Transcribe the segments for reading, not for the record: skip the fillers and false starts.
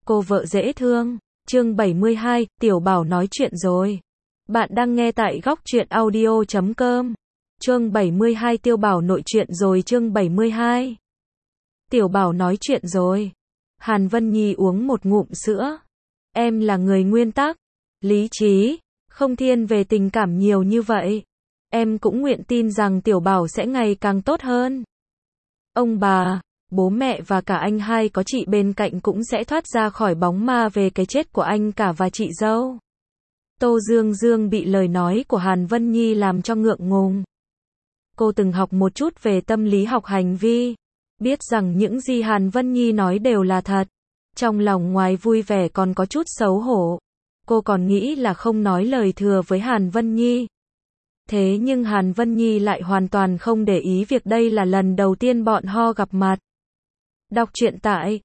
Cô vợ dễ thương. Chương 72, Tiểu Bảo nói chuyện rồi. Bạn đang nghe tại góc truyện audio.com. Chương 72 Tiểu Bảo nội chuyện rồi. Chương 72 Tiểu Bảo nói chuyện rồi. Hàn Vân Nhi uống một ngụm sữa. Em là người nguyên tắc, lý trí, không thiên về tình cảm nhiều như vậy. Em cũng nguyện tin rằng Tiểu Bảo sẽ ngày càng tốt hơn. Ông bà, bố mẹ và cả anh hai có chị bên cạnh cũng sẽ thoát ra khỏi bóng ma về cái chết của anh cả và chị dâu. Tô Dương Dương bị lời nói của Hàn Vân Nhi làm cho ngượng ngùng. Cô từng học một chút về tâm lý học hành vi, biết rằng những gì Hàn Vân Nhi nói đều là thật. Trong lòng ngoài vui vẻ còn có chút xấu hổ. Cô còn nghĩ là không nói lời thừa với Hàn Vân Nhi. Thế nhưng Hàn Vân Nhi lại hoàn toàn không để ý việc đây là lần đầu tiên bọn họ gặp mặt. Đọc truyện tại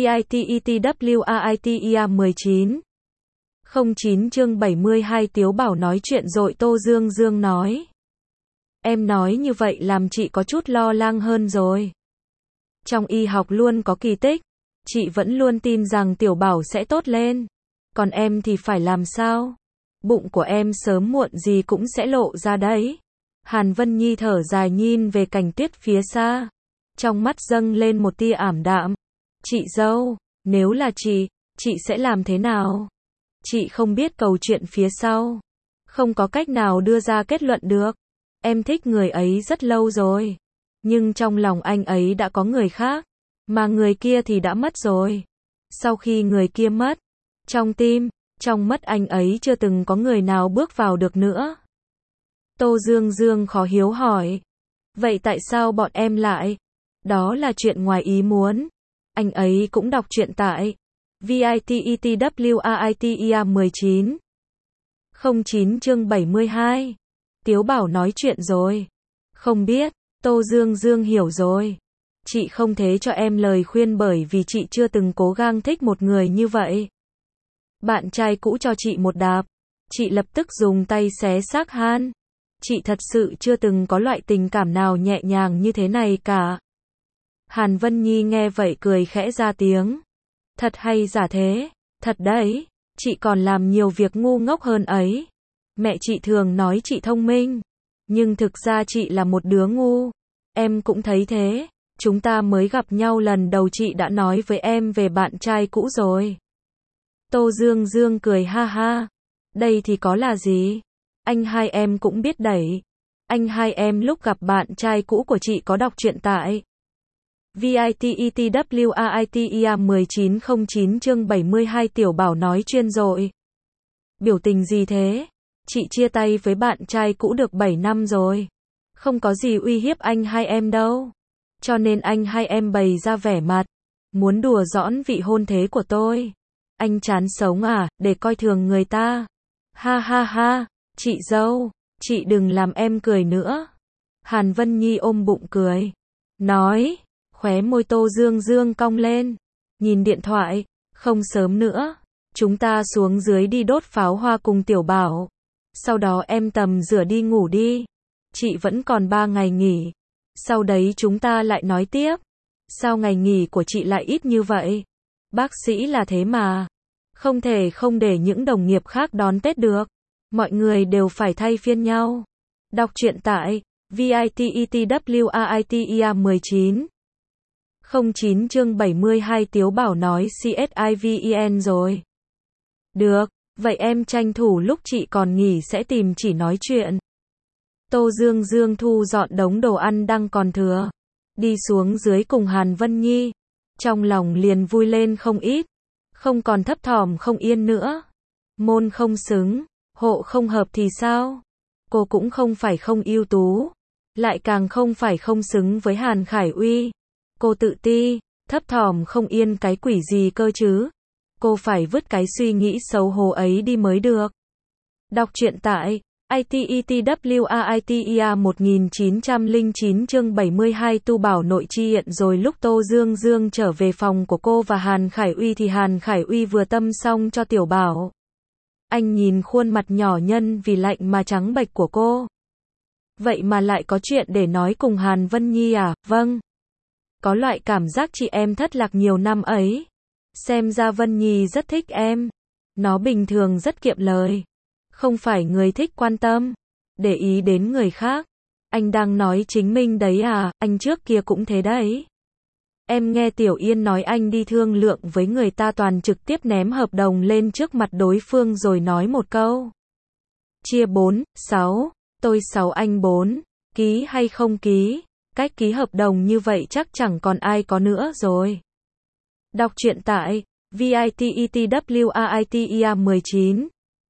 vitetwriter19. 09 chương 72 Tiểu Bảo nói chuyện rồi. Tô Dương Dương nói. Em nói như vậy làm chị có chút lo lắng hơn rồi. Trong y học luôn có kỳ tích. Chị vẫn luôn tin rằng Tiểu Bảo sẽ tốt lên. Còn em thì phải làm sao? Bụng của em sớm muộn gì cũng sẽ lộ ra đấy. Hàn Vân Nhi thở dài nhìn về cảnh tuyết phía xa. Trong mắt dâng lên một tia ảm đạm. Chị dâu, nếu là chị sẽ làm thế nào? Chị không biết câu chuyện phía sau. Không có cách nào đưa ra kết luận được. Em thích người ấy rất lâu rồi. Nhưng trong lòng anh ấy đã có người khác. Mà người kia thì đã mất rồi. Sau khi người kia mất, trong tim, trong mắt anh ấy chưa từng có người nào bước vào được nữa. Tô Dương Dương khó hiểu hỏi. Vậy tại sao bọn em lại? Đó là chuyện ngoài ý muốn. Anh ấy cũng đọc truyện tại vitetwriter19. 09 chương 72. Tiểu Bảo nói chuyện rồi. Không biết, Tô Dương Dương hiểu rồi. Chị không thể cho em lời khuyên bởi vì chị chưa từng cố gắng thích một người như vậy. Bạn trai cũ cho chị một đạp. Chị lập tức dùng tay xé xác Han. Chị thật sự chưa từng có loại tình cảm nào nhẹ nhàng như thế này cả. Hàn Vân Nhi nghe vậy cười khẽ ra tiếng. Thật hay giả thế? Thật đấy, chị còn làm nhiều việc ngu ngốc hơn ấy. Mẹ chị thường nói chị thông minh. Nhưng thực ra chị là một đứa ngu. Em cũng thấy thế. Chúng ta mới gặp nhau lần đầu chị đã nói với em về bạn trai cũ rồi. Tô Dương Dương cười ha ha. Đây thì có là gì? Anh hai em cũng biết đẩy. Anh hai em lúc gặp bạn trai cũ của chị có đọc truyện tại vitetwriter19. chương 72 Tiểu Bảo nói chuyên rồi. Biểu tình gì thế? Chị chia tay với bạn trai cũ được 7 năm rồi. Không có gì uy hiếp anh hai em đâu. Cho nên anh hai em bày ra vẻ mặt muốn đùa giỡn vị hôn thê của tôi. Anh chán sống à, để coi thường người ta. Ha ha ha, chị dâu, chị đừng làm em cười nữa. Hàn Vân Nhi ôm bụng cười. Nói, khóe môi Tô Dương Dương cong lên. Nhìn điện thoại, không sớm nữa. Chúng ta xuống dưới đi đốt pháo hoa cùng Tiểu Bảo. Sau đó em tầm rửa đi ngủ đi. Chị vẫn còn 3 ngày nghỉ. Sau đấy chúng ta lại nói tiếp. Sao ngày nghỉ của chị lại ít như vậy? Bác sĩ là thế mà. Không thể không để những đồng nghiệp khác đón Tết được. Mọi người đều phải thay phiên nhau. Đọc truyện tại vitetwriter19. 09 chương 72 Tiểu Bảo nói CSIVEN rồi. Được, vậy em tranh thủ lúc chị còn nghỉ sẽ tìm chỉ nói chuyện. Tô Dương Dương thu dọn đống đồ ăn đang còn thừa. Đi xuống dưới cùng Hàn Vân Nhi. Trong lòng liền vui lên không ít. Không còn thấp thỏm không yên nữa. Môn không xứng, hộ không hợp thì sao? Cô cũng không phải không ưu tú. Lại càng không phải không xứng với Hàn Khải Uy. Cô tự ti, thấp thỏm không yên cái quỷ gì cơ chứ? Cô phải vứt cái suy nghĩ xấu hổ ấy đi mới được. Đọc truyện tại ITETWRITER1909 chương 72 Tu Bảo nội chuyện rồi. Lúc Tô Dương Dương trở về phòng của cô và Hàn Khải Uy thì Hàn Khải Uy vừa tâm xong cho Tiểu Bảo. Anh nhìn khuôn mặt nhỏ nhân vì lạnh mà trắng bệch của cô. Vậy mà lại có chuyện để nói cùng Hàn Vân Nhi à? Vâng. Có loại cảm giác chị em thất lạc nhiều năm ấy. Xem ra Vân Nhi rất thích em. Nó bình thường rất kiệm lời. Không phải người thích quan tâm, để ý đến người khác. Anh đang nói chính mình đấy à, anh trước kia cũng thế đấy. Em nghe Tiểu Yên nói anh đi thương lượng với người ta toàn trực tiếp ném hợp đồng lên trước mặt đối phương rồi nói một câu. Chia 4, 6, tôi 6 anh 4, ký hay không ký, cách ký hợp đồng như vậy chắc chẳng còn ai có nữa rồi. Đọc truyện tại VITETWAITEA 19.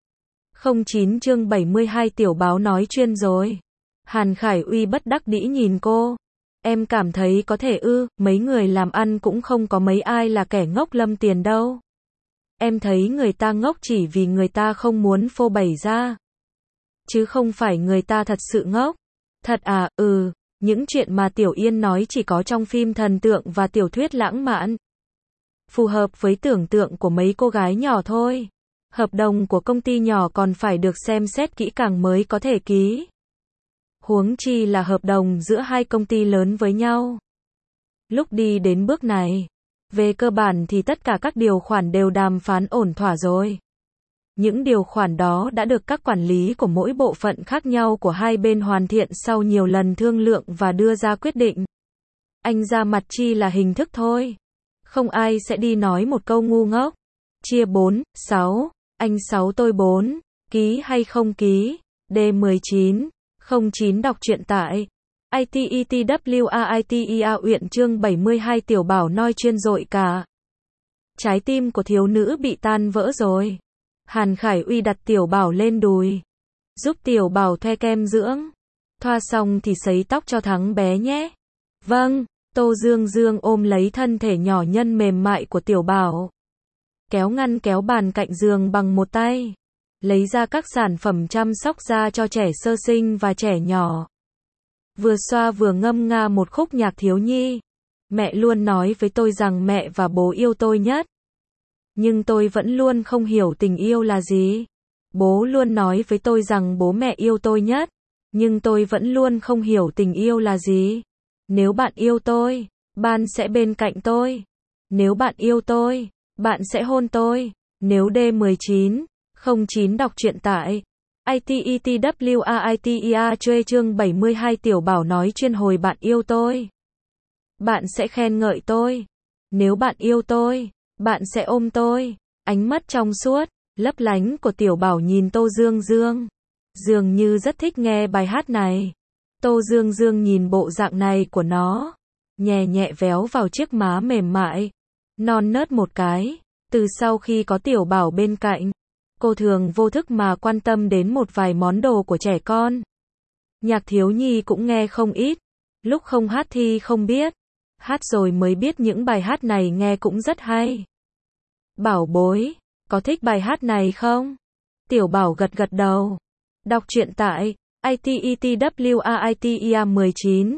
09 chương 72 tiểu báo nói chuyên rồi. Hàn Khải Uy bất đắc dĩ nhìn cô. Em cảm thấy có thể mấy người làm ăn cũng không có mấy ai là kẻ ngốc lâm tiền đâu. Em thấy người ta ngốc chỉ vì người ta không muốn phô bày ra. Chứ không phải người ta thật sự ngốc. Thật à, những chuyện mà Tiểu Yên nói chỉ có trong phim thần tượng và tiểu thuyết lãng mạn. Phù hợp với tưởng tượng của mấy cô gái nhỏ thôi. Hợp đồng của công ty nhỏ còn phải được xem xét kỹ càng mới có thể ký. Huống chi là hợp đồng giữa hai công ty lớn với nhau. Lúc đi đến bước này, về cơ bản thì tất cả các điều khoản đều đàm phán ổn thỏa rồi. Những điều khoản đó đã được các quản lý của mỗi bộ phận khác nhau của hai bên hoàn thiện sau nhiều lần thương lượng và đưa ra quyết định. Anh ra mặt chi là hình thức thôi. Không ai sẽ đi nói một câu ngu ngốc. Chia 4, 6, anh 6 tôi 4, ký hay không ký, D19, 09 đọc truyện tại ITETWAITEA Uyển chương 72 tiểu bảo nói chuyên dội cả. Trái tim của thiếu nữ bị tan vỡ rồi. Hàn Khải Uy đặt tiểu bảo lên đùi. Giúp tiểu bảo thoa kem dưỡng. Thoa xong thì sấy tóc cho thắng bé nhé. Vâng, Tô Dương Dương ôm lấy thân thể nhỏ nhân mềm mại của tiểu bảo. Kéo ngăn kéo bàn cạnh giường bằng một tay. Lấy ra các sản phẩm chăm sóc da cho trẻ sơ sinh và trẻ nhỏ. Vừa xoa vừa ngâm nga một khúc nhạc thiếu nhi. Mẹ luôn nói với tôi rằng mẹ và bố yêu tôi nhất. Nhưng tôi vẫn luôn không hiểu tình yêu là gì. Bố luôn nói với tôi rằng bố mẹ yêu tôi nhất. Nhưng tôi vẫn luôn không hiểu tình yêu là gì. Nếu bạn yêu tôi, bạn sẽ bên cạnh tôi. Nếu bạn yêu tôi, bạn sẽ hôn tôi. Nếu D19, 09 đọc truyện tại ITETWAITEA chương 72 tiểu bảo nói chuyên hồi bạn yêu tôi. Bạn sẽ khen ngợi tôi. Nếu bạn yêu tôi, bạn sẽ ôm tôi. Ánh mắt trong suốt, lấp lánh của tiểu bảo nhìn Tô Dương Dương. Dường như rất thích nghe bài hát này. Tô Dương Dương nhìn bộ dạng này của nó. Nhẹ nhẹ véo vào chiếc má mềm mại. Non nớt một cái. Từ sau khi có tiểu bảo bên cạnh, cô thường vô thức mà quan tâm đến một vài món đồ của trẻ con. Nhạc thiếu nhi cũng nghe không ít. Lúc không hát thì không biết. Hát rồi mới biết những bài hát này nghe cũng rất hay. Bảo bối, có thích bài hát này không? Tiểu bảo gật gật đầu. Đọc truyện tại ITETWAITEA 19.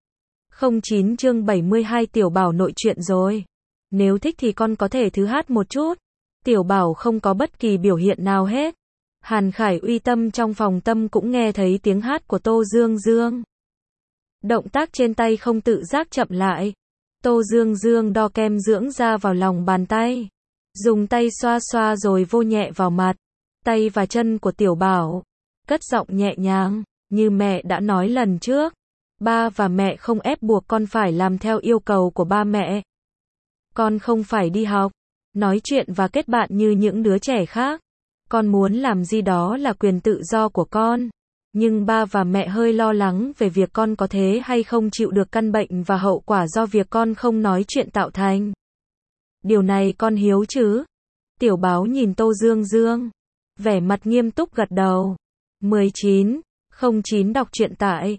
09 chương 72 tiểu bảo nội truyện rồi. Nếu thích thì con có thể thứ hát một chút. Tiểu bảo không có bất kỳ biểu hiện nào hết. Hàn Khải Uy tâm trong phòng tâm cũng nghe thấy tiếng hát của Tô Dương Dương. Động tác trên tay không tự giác chậm lại. Tô Dương Dương đo kem dưỡng da vào lòng bàn tay. Dùng tay xoa xoa rồi vô nhẹ vào mặt, tay và chân của tiểu bảo. Cất giọng nhẹ nhàng, như mẹ đã nói lần trước. Ba và mẹ không ép buộc con phải làm theo yêu cầu của ba mẹ. Con không phải đi học, nói chuyện và kết bạn như những đứa trẻ khác. Con muốn làm gì đó là quyền tự do của con. Nhưng ba và mẹ hơi lo lắng về việc con có thế hay không chịu được căn bệnh và hậu quả do việc con không nói chuyện tạo thành. Điều này con hiếu chứ? Tiểu báo nhìn Tô Dương Dương. Vẻ mặt nghiêm túc gật đầu. 19, 09 đọc truyện tại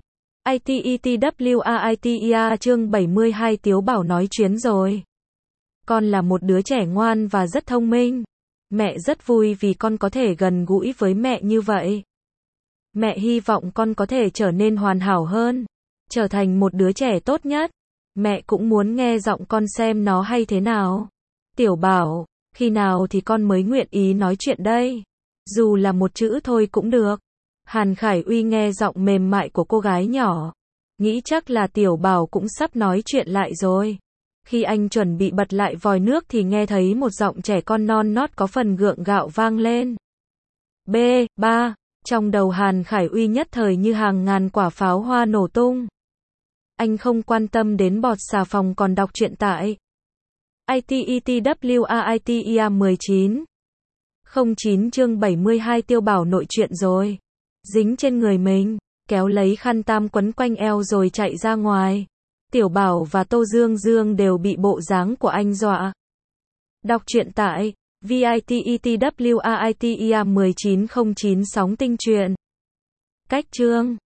ITETWAITEA chương 72 Tiếu bảo nói chuyến rồi. Con là một đứa trẻ ngoan và rất thông minh. Mẹ rất vui vì con có thể gần gũi với mẹ như vậy. Mẹ hy vọng con có thể trở nên hoàn hảo hơn, trở thành một đứa trẻ tốt nhất. Mẹ cũng muốn nghe giọng con xem nó hay thế nào. Tiểu bảo, khi nào thì con mới nguyện ý nói chuyện đây? Dù là một chữ thôi cũng được. Hàn Khải Uy nghe giọng mềm mại của cô gái nhỏ. Nghĩ chắc là tiểu bảo cũng sắp nói chuyện lại rồi. Khi anh chuẩn bị bật lại vòi nước thì nghe thấy một giọng trẻ con non nót có phần gượng gạo vang lên. Ba. Trong đầu Hàn Khải Uy nhất thời như hàng ngàn quả pháo hoa nổ tung. Anh không quan tâm đến bọt xà phòng còn đọc truyện tại ITETWAITEA 19. 09 chương 72 Tiêu Bảo nội truyện rồi. Dính trên người mình, kéo lấy khăn tăm quấn quanh eo rồi chạy ra ngoài. Tiểu Bảo và Tô Dương Dương đều bị bộ dáng của anh dọa. Đọc truyện tại VITETWAITEA 1909 sóng tinh truyện. Cách chương